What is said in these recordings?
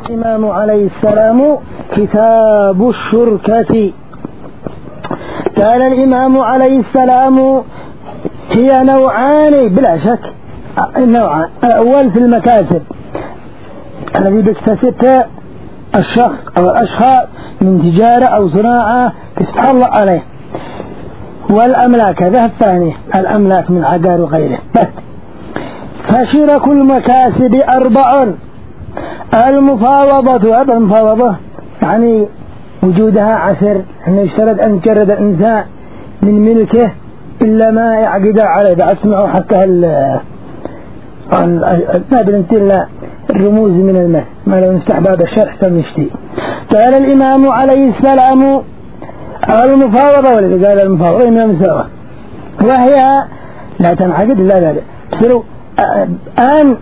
الإمام عليه السلام كتاب الشركة. قال الإمام عليه السلام هي نوعان بلا شك. النوعان الأول في المكاسب الذي بيكتسبها الشخص أو الأشخاص من تجارة أو صناعة تتحلق عليه، والأملاك هذا الثاني الأملاك من عقار وغيره. بس فشرك المكاسب 4: المفاوضة. هذا المفاوضة يعني وجودها عسر، أنه يشترط أن يجرد الإنسان من ملكه إلا ما يعقد عليه. بعد سمعوا حتى ما بننتهي الرموز من المال ما لو نفتح باب الشرح سنشتي. قال الإمام عليه السلام المفاوضة، والذي قال المفاوضة إنها مساوة، وهي لا تنعقد إلا ذلك أن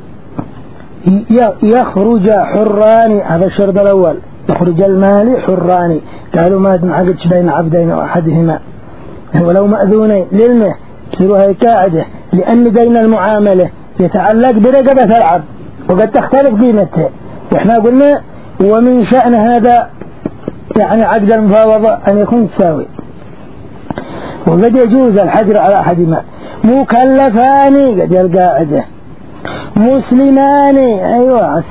يخرج حران. هذا الشرط الأول، يخرج المال حران. قالوا ما تنعقدش بين عبدين أو أحدهما ولو مأذونين للمه، يصيروا هي قاعدة، لأن بين المعاملة يتعلق برقبة العبد وقد تختلف قيمتها. وإحنا قلنا ومن شأن هذا يعني عقد المفاوضة أن يكون تساوي، وقد يجوز الحجر على أحدهما. مكلفان قد القاعدة، مسلمان أيوة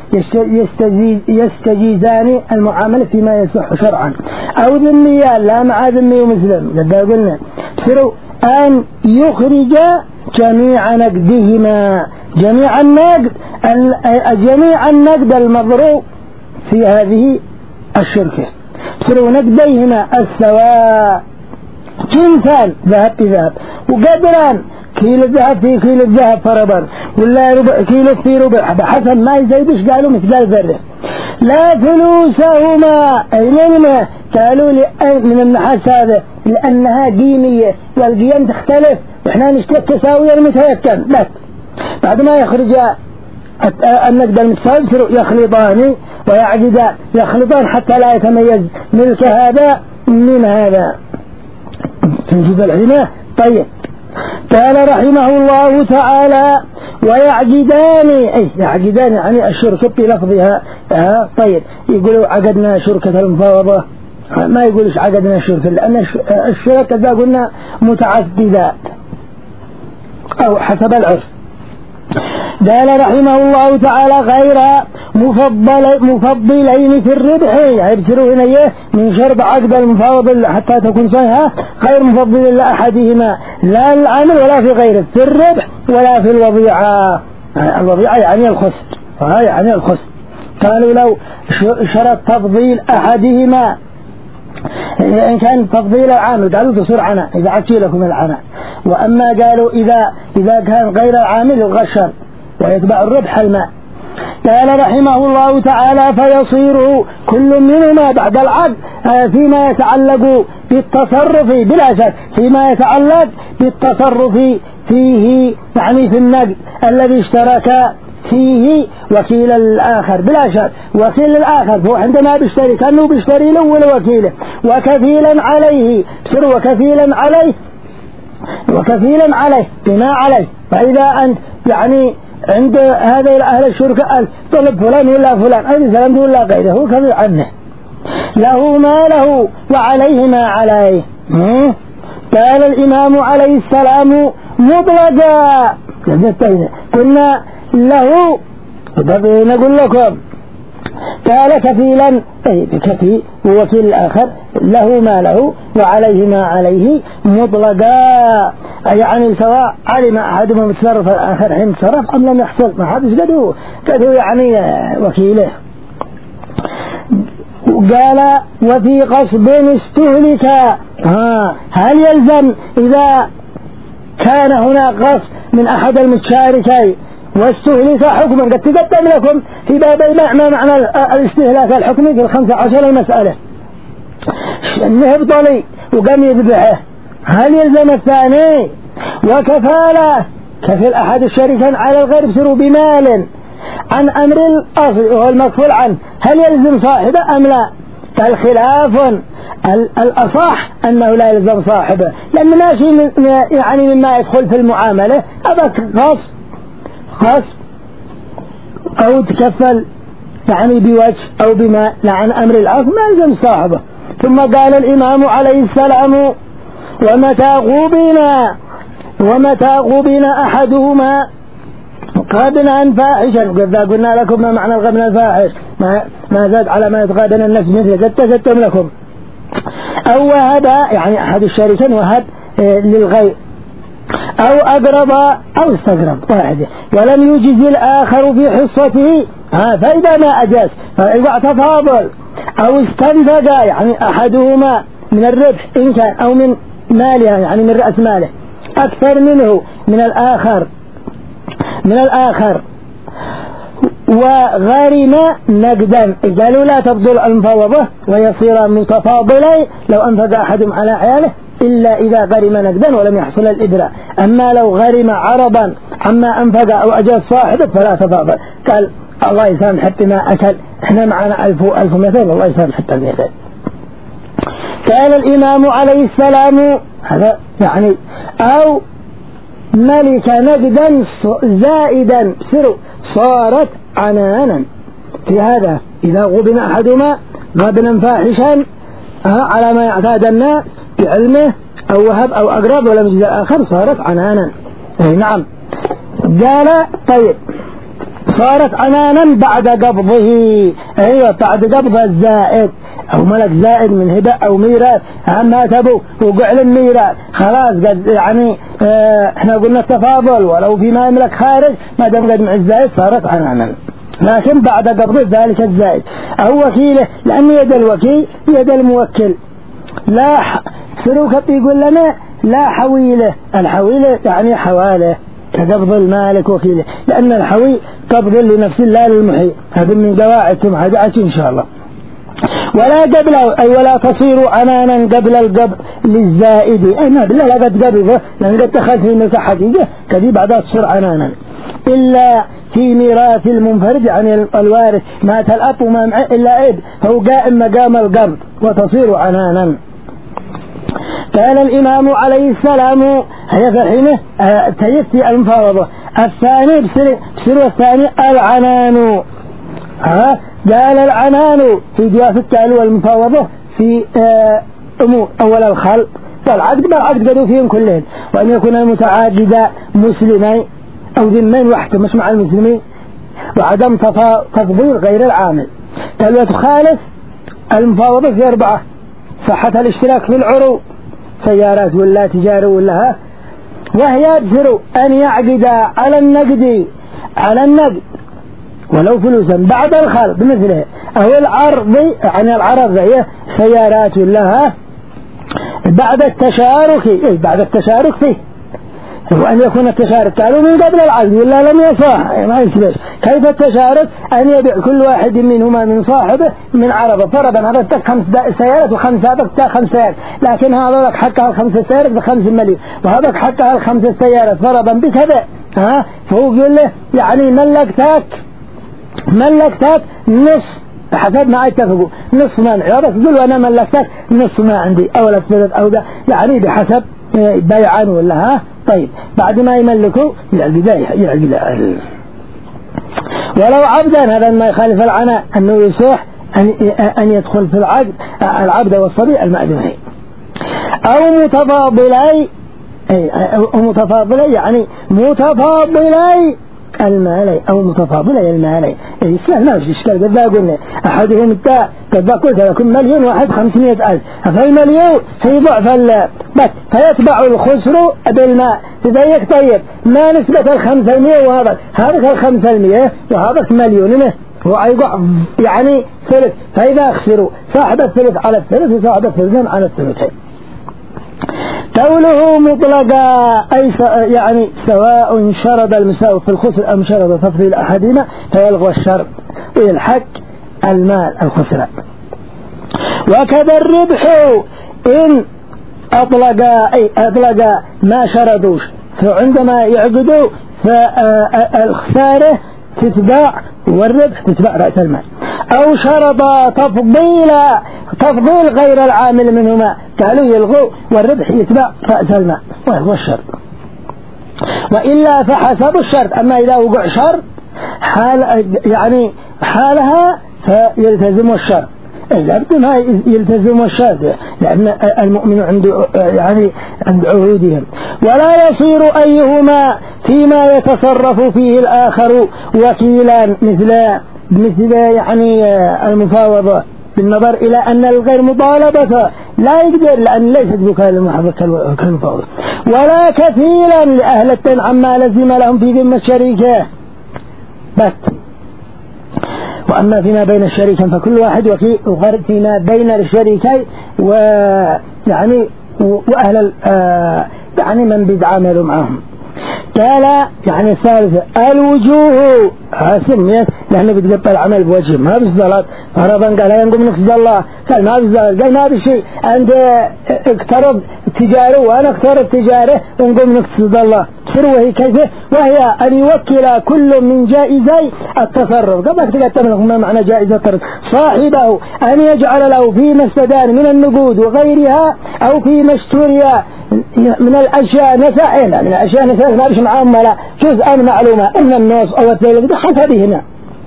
يستجيزان المعاملة فيما يصح شرعا، أو ذميان لا مع ذمي ومسلم قد قلنا. سروا أن يخرج جميع نقدهما، جميع النقد المضروب في هذه الشركة. سروا نقديهما السواء، جنسان ذهب بذهب، وقدران كيلو الذهب في كيلو الذهب فرضا، ولا ربع كيلو في ربع، بحسب ما يزيدش قالوا مثقال ذرة. لا فلوسهما أي لما قالوا من النحاس هذا لأنها قيمية والقيم تختلف، وإحنا نشتري التساوي المتيكن. بس بعد ما يخرج النقد المتساوي يخلطان ويعقدان، يخلطان حتى لا يتميز ملك هذا من هذا. تنجد العلماء. طيب قال رحمه الله تعالى ويعقدان، أي يعقدان يعني الشركة بلفظها. طيب يقولوا عقدنا شركة المفاوضة، ما يقولش عقدنا شركة، لأن الشركة ذا قلنا متعددات أو حسب العرف. قال رحمه الله تعالى غير مفضلين في الربح، يبصروا هنا من شرط عقد المفاوضة حتى تكون صحيحة غير مفضل لأحدهما لا العمل ولا في غيره، في الربح ولا في الوضيعة. الوضيعة يعني الخسر، يعني الخسر. قالوا لو شرط تفضيل أحدهما إن كان تفضيل العامل قالوا تصير عناء إذا عدشي لكم العناء، وأما قالوا إذا كان غير العامل الغشر ويتبع الربح الماء. قال رحمه الله تعالى فيصير كل منهما بعد العقد فيما يتعلق بالتصرف، بلا شك فيما يتعلق بالتصرف فيه، يعني في النقد الذي اشترك فيه وكيل الآخر، بلا شك وكيل الآخر هو عندما بيشتري كأنه بيشتري الأول وكيله وكفيلا عليه، سر وكفيلا عليه بما عليه. فإذا أنت يعني عند هذا أهل الشركة طلب فلان ولا فلان أي سلام ولا غيره هو كفيل عنه، له ما له وعليه ما عليه. قال الإمام عليه السلام مطلقا، قلنا له نقول لكم قال كفيلا أي بكفي ووكيل الآخر له ما له وعليه ما عليه مطلقا، يعني سواء علم أحدهم يتصرف الآخر حين يتصرف أم لم يحصل، ما حدش قدوا يعني وكيله. قال وفي قصب استهلك، هل يلزم إذا كان هناك قصب من أحد المتشاركين واستهلك حكما قد تقدم لكم في باب البيع ما معنى الاستهلاك الحكمي في 15 المسألة، النهب طلي وقام يذبحه، هل يلزم الثاني؟ وكفالة كفل أحد الشريكين على الغير بسروا بمال عن أمر الأصل وهو المكفول عنه، هل يلزم صاحبه أم لا؟ فالخلاف الأصح أنه لا يلزم صاحبه، لأن ماشي يعني مما يدخل في المعاملة هذا غصب أو تكفل يعني بوجه أو بما لا عن أمر الآخر ما يلزم صاحبه. ثم قال الإمام عليه السلام ومتى غبن أحدهما غبنا فاحشا. قلنا لكم ما معنى الغبن الفاحش، ما زاد على ما يتغابن الناس مثل قد لكم. أو وهب يعني أحد الشريكين وهب للغير، أو أقرب أو استقرب واحدة ولم يجز الآخر في حصته، فإذا ما أجاز فإذا تفاضل أو استنفق يعني أحدهما من الربح إن كان أو من مالها يعني من رأس ماله أكثر منه من الآخر وغرم نقدا، قالوا لا تبطل المفاوضة ويصير متفاضلين لو أنفق أحدهم على عياله إلا إذا غرم نقدا ولم يحصل الإدراء. أما لو غرم عرضا عما أنفق أو أجاز صاحبه فلا تفاضل. قال الله يسامح حتى ما أكل، احنا معنا 1000 و1200 الله يسامح حتى 200. قال الإمام عليه السلام هذا يعني أو ملك نقدا زائدا صارت عنانا. في هذا إذا غبن أحدهما غبنا فاحشا على ما يعتاد الناس بعلمه أو وهب أو أقرب ولم يجد الآخر صارت عنانا. نعم. قال طيب صارت عنانا بعد قبضه، أيوة بعد قبض الزائد أو ملك زائد من هبة أو ميراث، ما تبو وقع الميراث خلاص قد يعني احنا قلنا التفاضل ولو فيما يملك خارج ما دام قد مع الزائد صارت عنانا. لكن بعد قبض ذلك الزائد أو وكيله، لأن يد الوكيل يد الموكل لا سلوك يقول لنا لا حويله، الحويله يعني حواله كقبض المالك وكيله، لأن الحوي قبض لنفس الله للمحيي. هذا من قواعدكم هدعت إن شاء الله. ولا قبله أي ولا تصير عنانا قبل القبض للزائد، أنا بالله لا قد قبضه لأن قد دخلت في مساحة حقيقة كذي بعدها تصير عنانا إلا في ميراث المنفرد يعني الوارث مات الأب وما معه إلا إب هو قائم مقام القبض وتصير عنانا. قال الإمام عليه السلام هي فحينه تيسي المفاوضة. الثاني بسر الثاني العنان. قال العنان في جواز التعلو والمفاوضة في أمور أول الخلق والعقد بالعقد قدوا فيهم كلهم، وأن يكون المتعاقدا مسلمين أو ذمين وحده مش مع المسلمين، وعدم تفضيل غير العامل. قال وتخالف المفاوضة في 4 صحة الاشتراك في العروض سيارات ولا تجارة ولا وهي يبصر أن يعقد على النقد ولو فلوسا بعد الخلق مثله أو العرض يعني العرض هي سيارات ولا بعد التشارك فيه وأن يكون التشارك قالوا من قبل العقد ولا لم يصح ما يسبش. كيف التشارك؟ أن يبيع كل واحد منهما من صاحبه من عرضه، فرضا هذا تك 5 سيارات و5 هذا تك 5 سيارات، لكن هذا لك حقها 5 سيارات ب5 مليون وهذا حقها 5 سيارات فرضا بكذا. فهو يقول له يعني ملكتك نص حسب ما اتفقوا نص ما عرضك، يقول أنا ملكتك نص ما عندي أو الثلث أو ده يعني بحسب بيعا ولا طيب بعد ما يملكوا يعقد. ولو عبدا هذا ما يخالف العناء أنه يصح أن يدخل في العبد والصبي المأذونين. أو متفاضلي يعني متفاضلي المالي أو متفاضلي المالي. السهل ما فيش إشكال. قد قلنا أحدهم قد قلت لكم مليون واحد 500,000 فالمليون في ضعف بس فيتبع الخسر بالماء تضيق. طيب ما نسبة 500 وهذا 500 وهذا مليون ويقع يعني ثلث، فإذا خسروا صاحب الثلث على الثلث وصاحب الثلثين على الثلثين. قوله مطلقا أي يعني سواء شرط المساوي في الخسر أم شرط تفضيل أحدهما فيلغى الشرط ويلحق المال الخسران. وكذا الربح إن أطلق ما شرطوش فعندما يعقدوا فالخسارة تتباع والربح تتباع رأس المال، أو شرط تفضيل غير العامل منهما قالوا يلغوا والربح يتباع رأس المال وهو الشرط. وإلا فحسب الشرط. أما إذا وقع شرط يعني حالها فيلتزم الشرط، العبد ما يلتزم الشرط لأن المؤمن عنده يعني عند عهودهم. ولا يصير أيهما فيما يتصرف فيه الآخر وكيلا مثل يعني المفاوضة، بالنظر إلى أن الغير مطالبة لا يقدر لأن ليست وكالة المحبة كالمفاوضة، ولا كفيلا لأهلة عما لزم لهم في ذمة الشريكة بس. وأما فيما بين الشريكين فكل واحد وكيل، وغير فيما بين الشريكين ويعني وأهل يعني من بيتعاملوا معهم. قال يعني الثالثة الوجوه سميت لأنه بتقطع العمل بوجه ما بالصلاة فرضا. قال ينقم نقصد الله، قال ما بالصلاة، قال ما بشيء، أنت اقترب تجاره وأنا اقترب تجاره ونقم نقصد الله. وهي كيف؟ وهي أن يوكل كل من جائزي التصرف. قبل تقتل ما معنى جائزة التصرف صاحبه أن يجعل له فيما استدان من النقود وغيرها أو فيما اشتري من الأشياء نسائل، من الأشياء نسائل ما بش معاملة جزءا معلومة إن النص أو الثيل حسب هنا،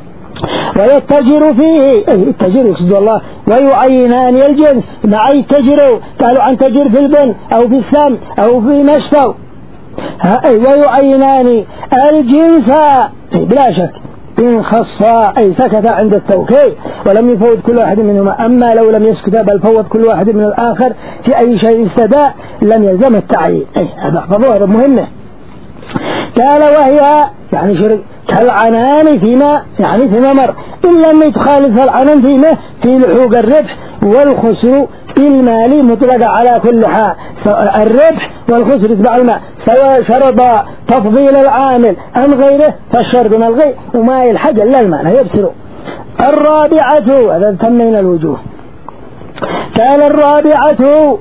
ويتجر فيه التجر يقصد الله، ويعينان الجنس مع يتجروا، قالوا عن تجر في البن أو في السم أو في مشفى، ويعينان الجنس بلا شك إن خصا أي سكت عند التوكيل ولم يفوت كل واحد منهما. أما لو لم يسكت بل فوت كل واحد من الآخر في أي شيء استدى لم يلزم التعيين. هذا احفظوه مهمة. قال وهي يعني شرك كالعنان فيما يعني فيما مر إلا أن يتخالف العنان فيما في لحوق الربح والخسر المالي مطلق على كل حال. الربح والخسر يتبع الماء سواء شرط تفضيل العامل أم غيره فالشرط ملغي وما يلحق إلا المعنى يبصر. الرابعة هذا تمين الوجوه. قال الرابعة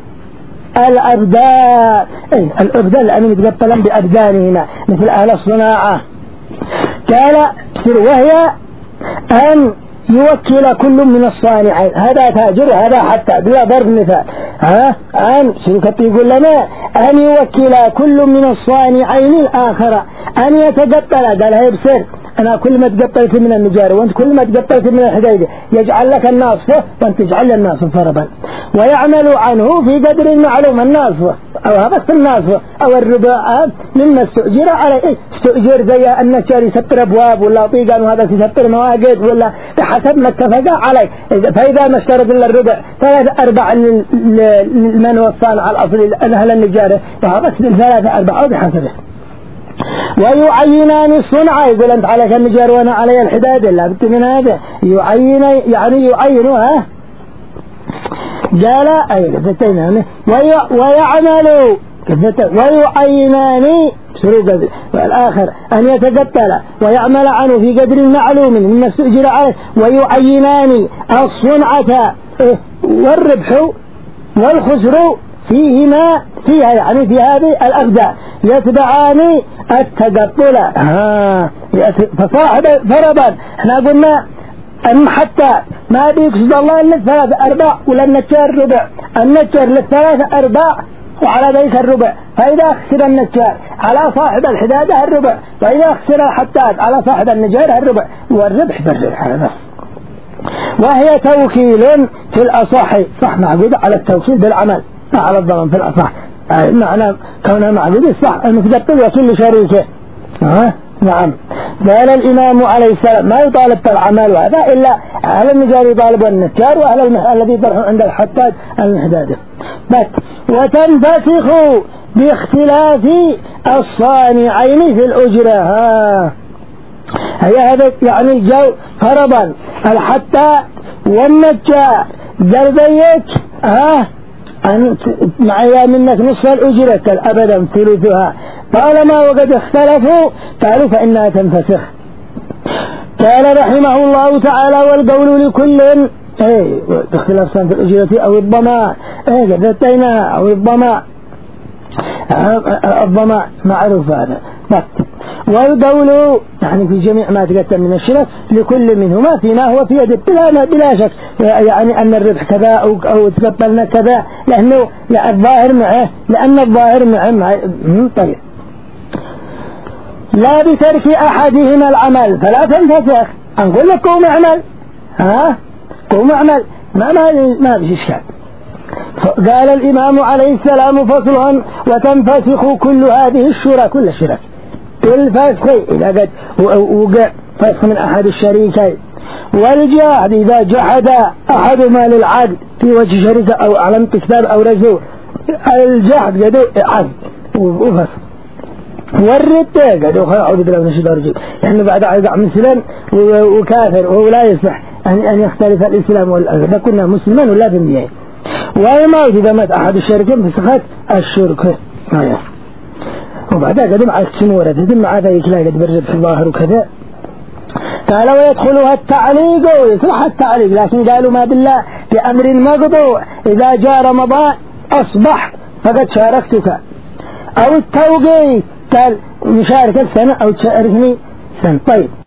الأبدان، الأبدان لأنه متقبلا بأبدانهما مثل أهل الصناعة. قال وهي أن يوكل كل من الصانعين، هذا تاجر هذا حتى بلا ضرب مثال أن شركة يقول لنا أن يوكل كل من الصانعين الآخر أن يتقبل. قال هاي بسر أنا كل ما تقبلت من النجار وأنت كل ما تقبلت من الحديدة يجعل لك الناصفة وأنت تجعل الناصفة فربا، ويعمل عنه في قدر المعلوم الناصفة أو هبس الناصفة أو الرباعات مما استؤجر عليه. استؤجر زي النجار يسطر أبواب ولا طيقان وهذا يسطر مواقف ولا بحسب ما اتفق عليه. فإذا ما اشترط إلا الربع 3/4 لمن وصان على الأصل أهل النجارة وهبس 3/4 بحسبه. ويعينان الصنعة، يقول أنت عليك النجار وأنا علي الحداد لا بد من هذا يعين يعني يعينها. قال أي كفتين ويعمل ويعينان سروق والآخر أن يتقتل ويعمل عنه في قدر معلوم مما استؤجر عليه. ويعينان الصنعة والربح والخسر فيها يعني في هذه الأبداء يتبعان التقبل. فصاحب فرضا احنا قلنا أن حتى ما بيقصد الله إلا 3/4 ولا النجار ربع، النجار ل3/4 وعلى ذلك الربع، فإذا خسر النجار على صاحب الحدادة الربع، وإذا خسر الحداد على صاحب النجار الربع، والربح بالربح هذا. وهي توكيل في الأصح صح معقود على التوكيل بالعمل على الضمان في الأصح معنى كونها معقود صح المتقبل وكل شريكه. نعم. قال الإمام عليه السلام ما يطالب بالعمل وهذا إلا أهل النجار يطالب النجار وأهل الذي يطرحون عند الحداد الحدادة بس. وتنفسخ باختلاف الصانعين في الأجرة. هي هذا يعني جو فرضا الحتى والنجار قلبيك معي منك نصف الأجرة أبدا ثلثها طالما وقد اختلفوا قالوا فإنها تنفسخ. قال رحمه الله تعالى والقول لكل اختلاف في الأجرة أو الضمان قدرتينها أو الضمان معروف هذا بس. والقول يعني في جميع ما تقدم من الشرك لكل منهما فيما هو في يد بلا شك يعني أن الربح كذا أو تقبلنا كذا لأنه الظاهر معه لأن الظاهر معه طيب. لا بترك أحدهما العمل فلا تنفسخ. نقول لك قوم اعمل، قوم اعمل، ما فيش إشكال. قال الإمام عليه السلام فصل: وتنفسخ كل هذه الشرك، كل الشرك الفسخ إذا قد وقع فسخ من أحد الشريكين، والجاحد إذا جحد أحدهما للعدل في وجه شركة أو أعلمت كتاب أو رسول، الجحد قد عدل وفسخ. والردة قد أعوذ بالله من الشيطان الرجيم، يعني بعد يقع مسلم وكافر وهو لا يصح أن يختلف الإسلام والأغلب، كنا مسلمان ولا بالمئة. والموت إذا مات أحد الشركين فسخت الشركة. وبعدها قدم على السنورة تدم هذا يكلا قد برجب في الظاهر وكذا. قال: ويدخلها التعليق ويصلح التعليق، لكن قالوا ما بالله بأمر مقطوع إذا جاء رمضان أصبح فقد شاركتك، أو التوقيت قال مشاركة سنة أو تشاركني سنة. طيب